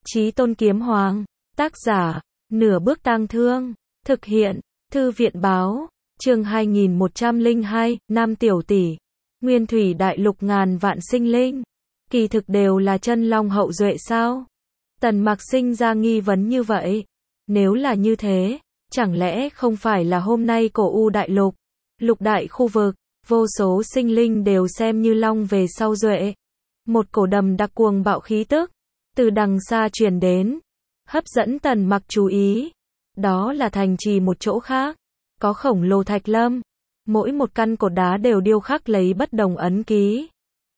Chí Tôn Kiếm Hoàng, tác giả, Nửa Bước Tang Thương, thực hiện, Thư viện Báo, chương 2102, Nam Tiểu Tỷ, Nguyên Thủy Đại Lục ngàn vạn sinh linh, kỳ thực đều là chân long hậu duệ sao? Tần Mặc sinh ra nghi vấn như vậy. Nếu là như thế, chẳng lẽ không phải là hôm nay cổ U Đại Lục, lục đại khu vực, vô số sinh linh đều xem như long về sau duệ. Một cổ đầm đặc cuồng bạo khí tức, từ đằng xa truyền đến, hấp dẫn Tần Mặc chú ý. Đó là thành trì một chỗ khác, có khổng lồ thạch lâm, mỗi một căn cột đá đều điêu khắc lấy bất đồng ấn ký.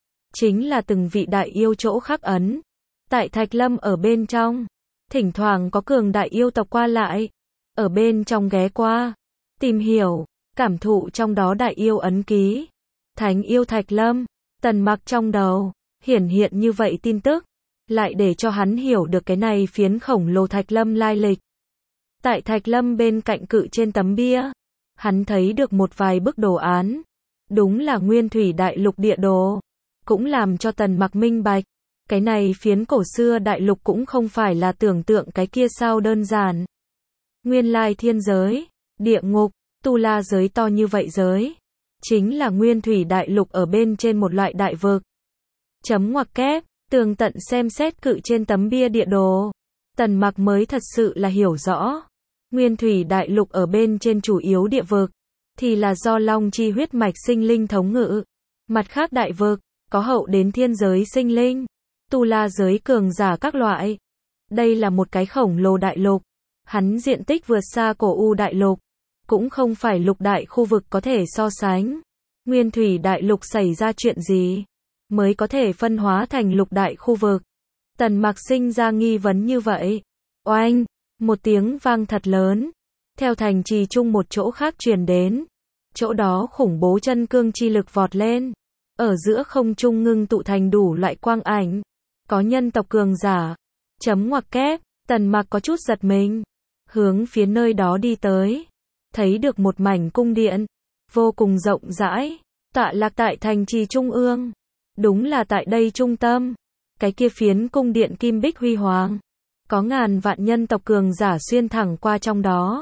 Chính là từng vị đại yêu chỗ khắc ấn. Tại thạch lâm ở bên trong, thỉnh thoảng có cường đại yêu tộc qua lại, ở bên trong ghé qua, tìm hiểu, cảm thụ trong đó đại yêu ấn ký. Thánh yêu thạch lâm, Tần Mặc trong đầu hiển hiện như vậy tin tức, lại để cho hắn hiểu được cái này phiến khổng lồ thạch lâm lai lịch. Tại thạch lâm bên cạnh cự trên tấm bia, hắn thấy được một vài bức đồ án, đúng là Nguyên Thủy Đại Lục địa đồ, cũng làm cho Tần Mặc minh bạch, cái này phiến cổ xưa đại lục cũng không phải là tưởng tượng cái kia sao đơn giản. Nguyên lai thiên giới, địa ngục, tu la giới to như vậy giới, chính là Nguyên Thủy Đại Lục ở bên trên một loại đại vực. Chấm ngoặc kép, tường tận xem xét cự trên tấm bia địa đồ, Tần Mặc mới thật sự là hiểu rõ. Nguyên Thủy Đại Lục ở bên trên chủ yếu địa vực, thì là do long chi huyết mạch sinh linh thống ngự. Mặt khác đại vực, có hậu đến thiên giới sinh linh, tu la giới cường giả các loại. Đây là một cái khổng lồ đại lục, hắn diện tích vượt xa cổ U Đại Lục, cũng không phải lục đại khu vực có thể so sánh. Nguyên Thủy Đại Lục xảy ra chuyện gì, mới có thể phân hóa thành lục đại khu vực? Tần Mặc sinh ra nghi vấn như vậy. Oanh, một tiếng vang thật lớn, theo thành trì chung một chỗ khác truyền đến. Chỗ đó khủng bố chân cương chi lực vọt lên, ở giữa không trung ngưng tụ thành đủ loại quang ảnh, có nhân tộc cường giả. Chấm ngoặc kép, Tần Mặc có chút giật mình, hướng phía nơi đó đi tới, thấy được một mảnh cung điện, vô cùng rộng rãi, tọa lạc tại thành trì trung ương. Đúng là tại đây trung tâm, cái kia phiến cung điện kim bích huy hoàng, có ngàn vạn nhân tộc cường giả xuyên thẳng qua trong đó.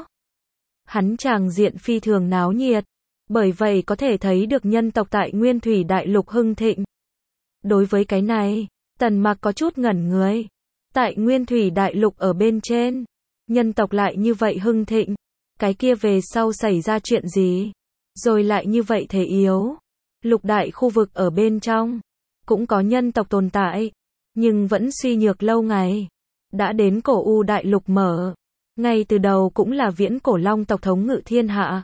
Hắn tràng diện phi thường náo nhiệt, bởi vậy có thể thấy được nhân tộc tại Nguyên Thủy Đại Lục hưng thịnh. Đối với cái này, Tần Mặc có chút ngẩn người. Tại Nguyên Thủy Đại Lục ở bên trên, nhân tộc lại như vậy hưng thịnh, cái kia về sau xảy ra chuyện gì, rồi lại như vậy thế yếu. Lục đại khu vực ở bên trong, cũng có nhân tộc tồn tại, nhưng vẫn suy nhược lâu ngày. Đã đến cổ U Đại Lục mở, ngay từ đầu cũng là viễn cổ long tộc thống ngự thiên hạ.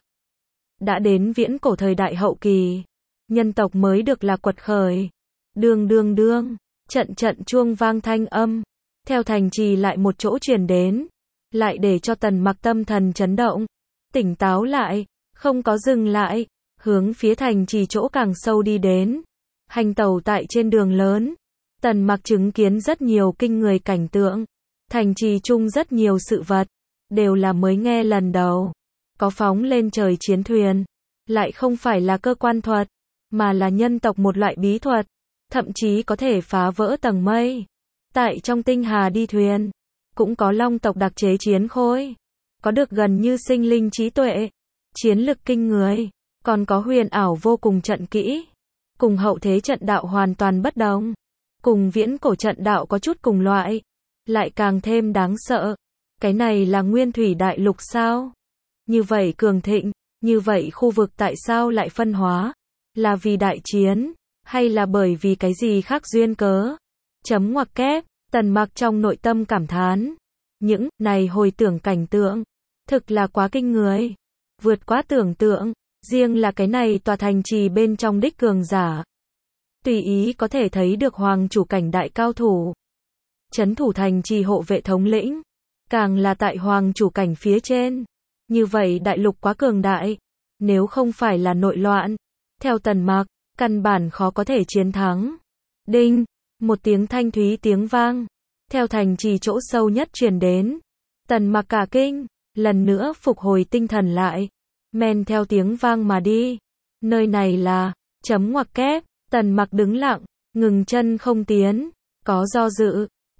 Đã đến viễn cổ thời đại hậu kỳ, nhân tộc mới được là quật khởi. Đương đương đương, trận trận chuông vang thanh âm, theo thành trì lại một chỗ truyền đến, lại để cho Tần Mặc tâm thần chấn động, tỉnh táo lại, không có dừng lại, hướng phía thành trì chỗ càng sâu đi đến. Hành tẩu tại trên đường lớn, Tần Mặc chứng kiến rất nhiều kinh người cảnh tượng. Thành trì chung rất nhiều sự vật, đều là mới nghe lần đầu. Có phóng lên trời chiến thuyền, lại không phải là cơ quan thuật, mà là nhân tộc một loại bí thuật, thậm chí có thể phá vỡ tầng mây. Tại trong tinh hà đi thuyền, cũng có long tộc đặc chế chiến khôi, có được gần như sinh linh trí tuệ, chiến lực kinh người, còn có huyền ảo vô cùng trận kỹ, cùng hậu thế trận đạo hoàn toàn bất đồng, cùng viễn cổ trận đạo có chút cùng loại, lại càng thêm đáng sợ. Cái này là Nguyên Thủy Đại Lục sao? Như vậy cường thịnh, như vậy khu vực tại sao lại phân hóa? Là vì đại chiến, hay là bởi vì cái gì khác duyên cớ? Chấm ngoặc kép, Tần Mặc trong nội tâm cảm thán. Những này hồi tưởng cảnh tượng, thực là quá kinh người, vượt quá tưởng tượng. Riêng là cái này tòa thành trì bên trong đích cường giả, tùy ý có thể thấy được hoàng chủ cảnh đại cao thủ, trấn thủ thành trì hộ vệ thống lĩnh, càng là tại hoàng chủ cảnh phía trên. Như vậy đại lục quá cường đại, nếu không phải là nội loạn, theo Tần Mặc, căn bản khó có thể chiến thắng. Đinh, một tiếng thanh thúy tiếng vang, theo thành trì chỗ sâu nhất truyền đến. Tần Mặc cả kinh, lần nữa phục hồi tinh thần lại, men theo tiếng vang mà đi. Nơi này là, chấm ngoặc kép, Tần Mặc đứng lặng, ngừng chân không tiến, có do dự,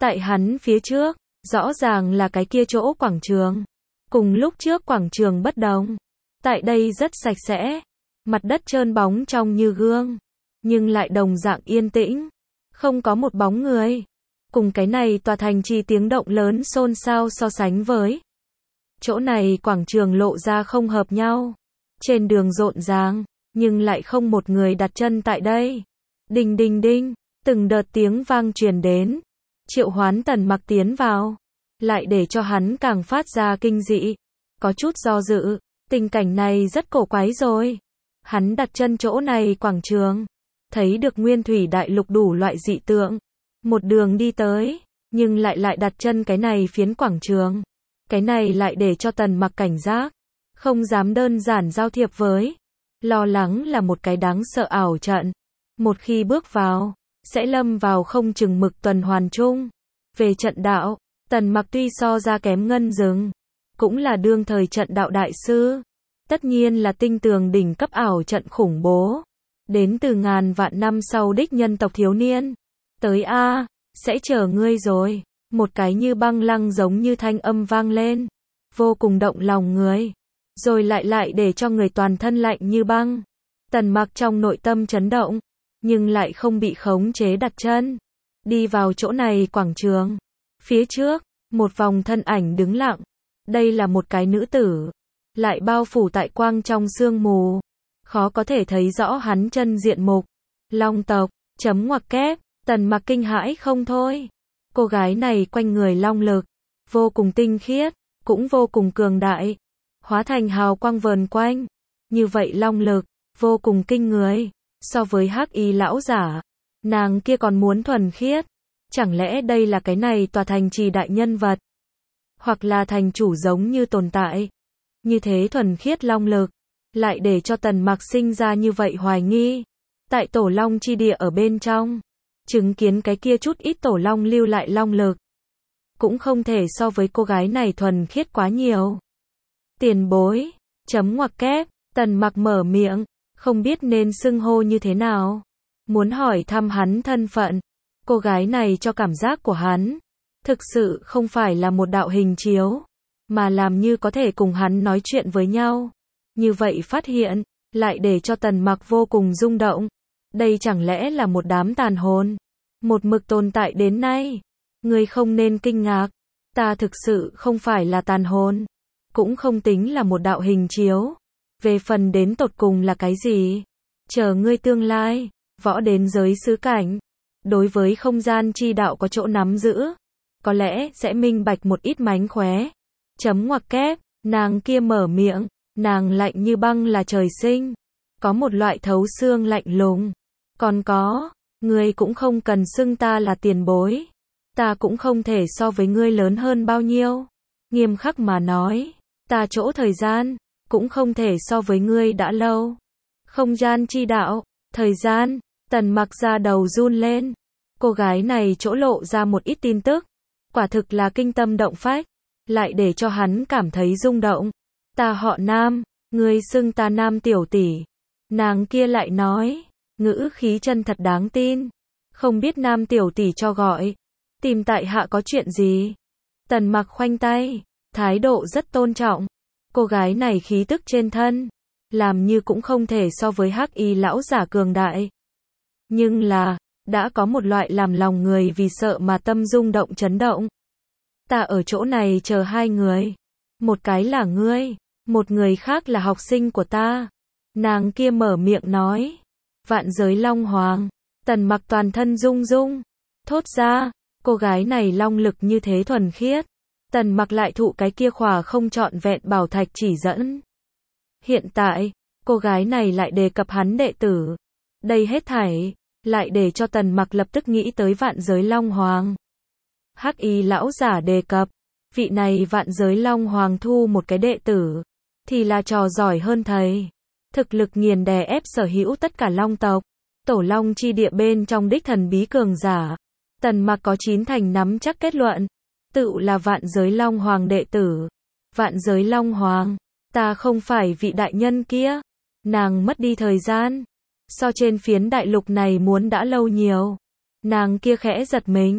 Tại hắn phía trước, rõ ràng là cái kia chỗ quảng trường. Cùng lúc trước quảng trường bất đồng. Tại đây rất sạch sẽ. Mặt đất trơn bóng trong như gương. Nhưng lại đồng dạng yên tĩnh. Không có một bóng người. Cùng cái này tòa thành trì tiếng động lớn xôn xao so sánh với. Chỗ này quảng trường lộ ra không hợp nhau. Trên đường rộn ràng, nhưng lại không một người đặt chân tại đây. Đinh đinh đinh, từng đợt tiếng vang truyền đến. Triệu Hoán Tần Mặc tiến vào. Lại để cho hắn càng phát ra kinh dị. Có chút do dự, tình cảnh này rất cổ quái rồi. Hắn đặt chân chỗ này quảng trường. Thấy được nguyên thủy đại lục đủ loại dị tượng. Một đường đi tới, nhưng lại đặt chân cái này phiến quảng trường. Cái này lại để cho Tần Mặc cảnh giác. Không dám đơn giản giao thiệp với. Lo lắng là một cái đáng sợ ảo trận. Một khi bước vào, sẽ lâm vào không chừng mực tuần hoàn chung. Về trận đạo, Tần Mặc tuy so ra kém Ngân Dừng, cũng là đương thời trận đạo đại sư. Tất nhiên là tinh tường đỉnh cấp ảo trận khủng bố. Đến từ ngàn vạn năm sau đích nhân tộc thiếu niên. Tới a, sẽ chờ ngươi rồi. Một cái như băng lăng giống như thanh âm vang lên. Vô cùng động lòng người. Rồi lại để cho người toàn thân lạnh như băng. Tần Mặc trong nội tâm chấn động. Nhưng lại không bị khống chế đặt chân. Đi vào chỗ này quảng trường. Phía trước, một vòng thân ảnh đứng lặng. Đây là một cái nữ tử. Lại bao phủ tại quang trong sương mù. Khó có thể thấy rõ hắn chân diện mục. Long tộc, chấm ngoặc kép. Tần Mặc kinh hãi không thôi. Cô gái này quanh người long lực. Vô cùng tinh khiết. Cũng vô cùng cường đại. Hóa thành hào quang vờn quanh. Như vậy long lực. Vô cùng kinh người. So với Hắc Y lão giả. Nàng kia còn muốn thuần khiết. Chẳng lẽ đây là cái này tòa thành trì đại nhân vật? Hoặc là thành chủ giống như tồn tại? Như thế thuần khiết long lực. Lại để cho Tần Mặc sinh ra như vậy hoài nghi. Tại tổ long chi địa ở bên trong. Chứng kiến cái kia chút ít tổ long lưu lại long lực. Cũng không thể so với cô gái này thuần khiết quá nhiều. Tiền bối. Chấm ngoặc kép. Tần Mặc mở miệng. Không biết nên xưng hô như thế nào. Muốn hỏi thăm hắn thân phận. Cô gái này cho cảm giác của hắn. Thực sự không phải là một đạo hình chiếu. Mà làm như có thể cùng hắn nói chuyện với nhau. Như vậy phát hiện. Lại để cho Tần Mặc vô cùng rung động. Đây chẳng lẽ là một đám tàn hồn. Một mực tồn tại đến nay. Ngươi không nên kinh ngạc. Ta thực sự không phải là tàn hồn. Cũng không tính là một đạo hình chiếu. Về phần đến tột cùng là cái gì? Chờ ngươi tương lai. Võ đến giới xứ cảnh. Đối với không gian chi đạo có chỗ nắm giữ. Có lẽ sẽ minh bạch một ít mánh khóe. Chấm ngoặc kép. Nàng kia mở miệng. Nàng lạnh như băng là trời sinh. Có một loại thấu xương lạnh lùng. Còn có. Ngươi cũng không cần xưng ta là tiền bối. Ta cũng không thể so với ngươi lớn hơn bao nhiêu. Nghiêm khắc mà nói. Ta chỗ thời gian. Cũng không thể so với ngươi đã lâu. Không gian chi đạo. Thời gian. Tần Mặc ra đầu run lên. Cô gái này chỗ lộ ra một ít tin tức. Quả thực là kinh tâm động phách. Lại để cho hắn cảm thấy rung động. Ta họ Nam. Ngươi xưng ta Nam tiểu tỷ. Nàng kia lại nói. Ngữ khí chân thật đáng tin. Không biết Nam tiểu tỷ cho gọi. Tìm tại hạ có chuyện gì? Tần Mặc khoanh tay. Thái độ rất tôn trọng. Cô gái này khí tức trên thân. Làm như cũng không thể so với Hắc Y lão giả cường đại. Nhưng là. Đã có một loại làm lòng người vì sợ mà tâm rung động chấn động. Ta ở chỗ này chờ hai người. Một cái là ngươi. Một người khác là học sinh của ta. Nàng kia mở miệng nói. Vạn giới Long Hoàng. Tần Mặc toàn thân rung rung. Thốt ra. Cô gái này long lực như thế thuần khiết. Tần Mặc lại thụ cái kia khỏa không trọn vẹn bảo thạch chỉ dẫn. Hiện tại. Cô gái này lại đề cập hắn đệ tử. Đây hết thảy. Lại để cho Tần Mặc lập tức nghĩ tới vạn giới Long Hoàng. Hắc Y lão giả đề cập. Vị này vạn giới Long Hoàng thu một cái đệ tử. Thì là trò giỏi hơn thầy. Thực lực nghiền đè ép sở hữu tất cả long tộc. Tổ long chi địa bên trong đích thần bí cường giả. Tần Mặc có 9 thành nắm chắc kết luận. Tự là vạn giới Long Hoàng đệ tử. Vạn giới Long Hoàng. Ta không phải vị đại nhân kia. Nàng mất đi thời gian. So trên phiến đại lục này muốn đã lâu nhiều. Nàng kia khẽ giật mình.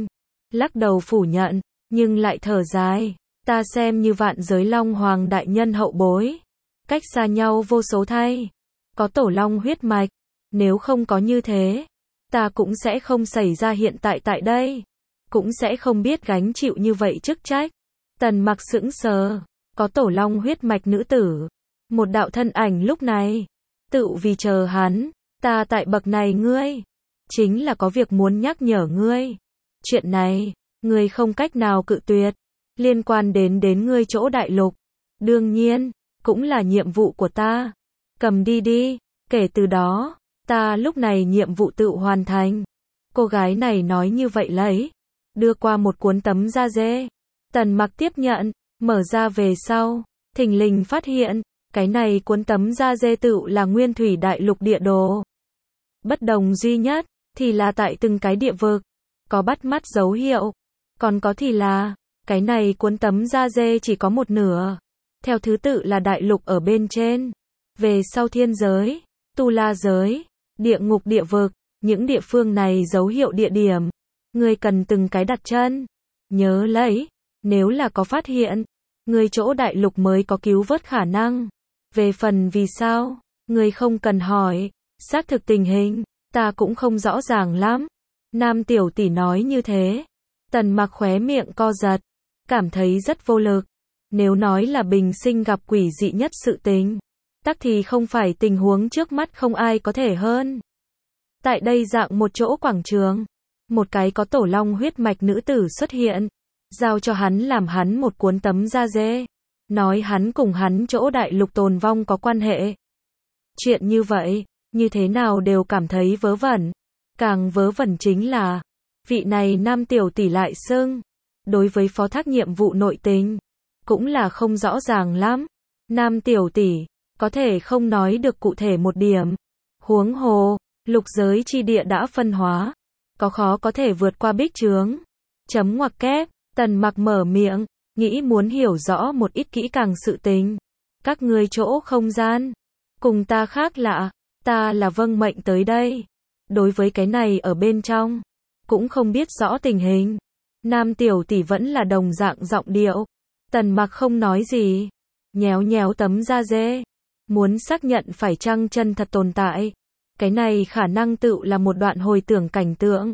lắc đầu phủ nhận, nhưng lại thở dài, ta xem như vạn giới Long Hoàng đại nhân hậu bối, cách xa nhau vô số thay, có tổ long huyết mạch, nếu không có như thế, ta cũng sẽ không xảy ra hiện tại tại đây, cũng sẽ không biết gánh chịu như vậy chức trách. Tần Mặc sững sờ, có tổ long huyết mạch nữ tử, một đạo thân ảnh lúc này, tự vì chờ hắn, ta tại bậc này ngươi, chính là có việc muốn nhắc nhở ngươi. Chuyện này, ngươi không cách nào cự tuyệt, liên quan đến ngươi chỗ đại lục. Đương nhiên, cũng là nhiệm vụ của ta. Cầm đi đi, kể từ đó, ta lúc này nhiệm vụ tự hoàn thành. Cô gái này nói như vậy lấy, đưa qua một cuốn tấm da dê. Tần Mặc tiếp nhận, mở ra về sau, thình lình phát hiện, cái này cuốn tấm da dê tự là Nguyên Thủy Đại Lục địa đồ. Bất đồng duy nhất, thì là tại từng cái địa vực, có bắt mắt dấu hiệu, còn có thì là, cái này cuốn tấm da dê chỉ có một nửa, theo thứ tự là đại lục ở bên trên, về sau thiên giới, tu la giới, địa ngục địa vực, những địa phương này dấu hiệu địa điểm, ngươi cần từng cái đặt chân, nhớ lấy, nếu là có phát hiện, ngươi chỗ đại lục mới có cứu vớt khả năng, về phần vì sao, ngươi không cần hỏi, xác thực tình hình, ta cũng không rõ ràng lắm. Nam tiểu tỷ nói như thế, Tần Mặc khóe miệng co giật, cảm thấy rất vô lực. Nếu nói là bình sinh gặp quỷ dị nhất sự tình, tắc thì không phải tình huống trước mắt không ai có thể hơn. Tại đây dạng một chỗ quảng trường, một cái có tổ long huyết mạch nữ tử xuất hiện, giao cho hắn làm hắn một cuốn tấm da dê, nói hắn cùng hắn chỗ đại lục tồn vong có quan hệ. Chuyện như vậy, như thế nào đều cảm thấy vớ vẩn. Càng vớ vẩn chính là, vị này nam tiểu tỷ lại xưng, đối với phó thác nhiệm vụ nội tình, cũng là không rõ ràng lắm. Nam tiểu tỷ, có thể không nói được cụ thể một điểm. Huống hồ, lục giới chi địa đã phân hóa, có khó có thể vượt qua bích chướng. Chấm ngoặc kép, Tần Mặc mở miệng, nghĩ muốn hiểu rõ một ít kỹ càng sự tình. Các ngươi chỗ không gian, cùng ta khác lạ, ta là vâng mệnh tới đây. Đối với cái này ở bên trong, cũng không biết rõ tình hình. Nam tiểu tỷ vẫn là đồng dạng giọng điệu. Tần Mặc không nói gì, nhéo nhéo tấm da dê, muốn xác nhận phải chăng chân thật tồn tại. Cái này khả năng tự là một đoạn hồi tưởng cảnh tượng.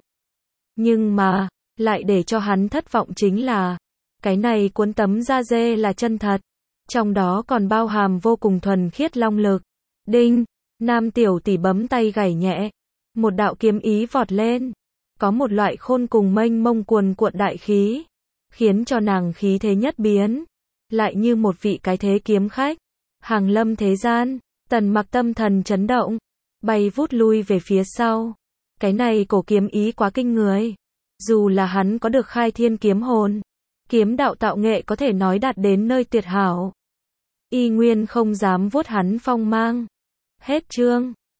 Nhưng mà, lại để cho hắn thất vọng chính là, cái này cuốn tấm da dê là chân thật, trong đó còn bao hàm vô cùng thuần khiết long lực. Đinh, nam tiểu tỷ bấm tay gảy nhẹ, một đạo kiếm ý vọt lên, có một loại khôn cùng mênh mông cuồn cuộn đại khí, khiến cho nàng khí thế nhất biến, lại như một vị cái thế kiếm khách, hàng lâm thế gian. Tần Mặc tâm thần chấn động, bay vút lui về phía sau. Cái này cổ kiếm ý quá kinh người, dù là hắn có được khai thiên kiếm hồn, kiếm đạo tạo nghệ có thể nói đạt đến nơi tuyệt hảo, y nguyên không dám vuốt hắn phong mang. Hết chương.